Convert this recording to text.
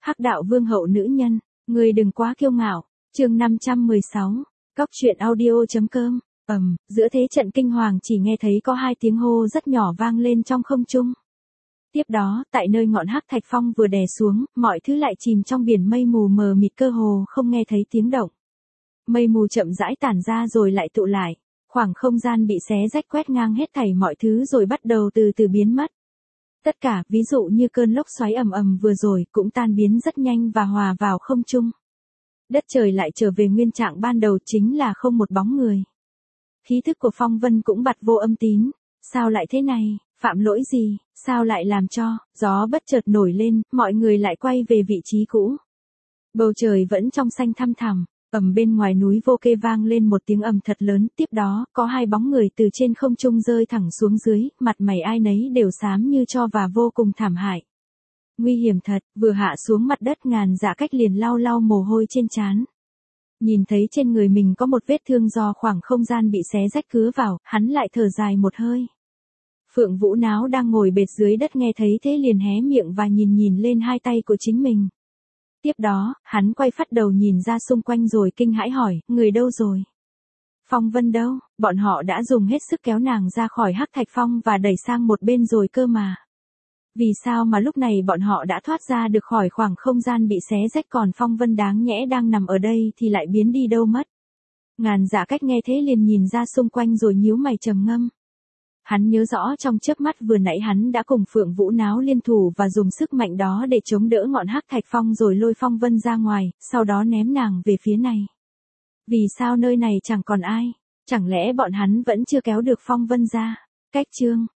Hắc đạo vương hậu nữ nhân, người đừng quá kiêu ngạo. Chương 516. Cóc truyện audio.com. Giữa thế trận kinh hoàng chỉ nghe thấy có hai tiếng hô rất nhỏ vang lên trong không trung. Tiếp đó, tại nơi ngọn hắc thạch phong vừa đè xuống, mọi thứ lại chìm trong biển mây mù mờ mịt, cơ hồ không nghe thấy tiếng động. Mây mù chậm rãi tản ra rồi lại tụ lại, khoảng không gian bị xé rách, quét ngang hết thảy mọi thứ rồi bắt đầu từ từ biến mất. Tất cả, ví dụ như cơn lốc xoáy ầm ầm vừa rồi, cũng tan biến rất nhanh và hòa vào không trung. Đất trời lại trở về nguyên trạng ban đầu, chính là không một bóng người. Khí thức của Phong Vân cũng bặt vô âm tín. Sao lại thế này, phạm lỗi gì, sao lại làm cho gió bất chợt nổi lên, mọi người lại quay về vị trí cũ. Bầu trời vẫn trong xanh thăm thẳm, bên ngoài núi Vô Kê vang lên một tiếng ầm thật lớn, tiếp đó, có hai bóng người từ trên không trung rơi thẳng xuống dưới, mặt mày ai nấy đều xám như tro và vô cùng thảm hại. Nguy hiểm thật, vừa hạ xuống mặt đất Ngàn Dạ Cách liền lau lau mồ hôi trên trán. Nhìn thấy trên người mình có một vết thương do khoảng không gian bị xé rách cứa vào, hắn lại thở dài một hơi. Phượng Vũ Náo đang ngồi bệt dưới đất nghe thấy thế liền hé miệng và nhìn lên hai tay của chính mình. Tiếp đó, hắn quay phắt đầu nhìn ra xung quanh rồi kinh hãi hỏi, người đâu rồi? Phong Vân đâu? Bọn họ đã dùng hết sức kéo nàng ra khỏi hắc thạch phong và đẩy sang một bên rồi cơ mà. Vì sao mà lúc này bọn họ đã thoát ra được khỏi khoảng không gian bị xé rách, còn Phong Vân đáng nhẽ đang nằm ở đây thì lại biến đi đâu mất? Ngàn Dạ Cách nghe thế liền nhìn ra xung quanh rồi nhíu mày trầm ngâm. Hắn nhớ rõ trong chớp mắt vừa nãy hắn đã cùng Phượng Vũ Náo liên thủ và dùng sức mạnh đó để chống đỡ ngọn hắc thạch phong rồi lôi Phong Vân ra ngoài, sau đó ném nàng về phía này. Vì sao nơi này chẳng còn ai? Chẳng lẽ bọn hắn vẫn chưa kéo được Phong Vân ra? Cách chương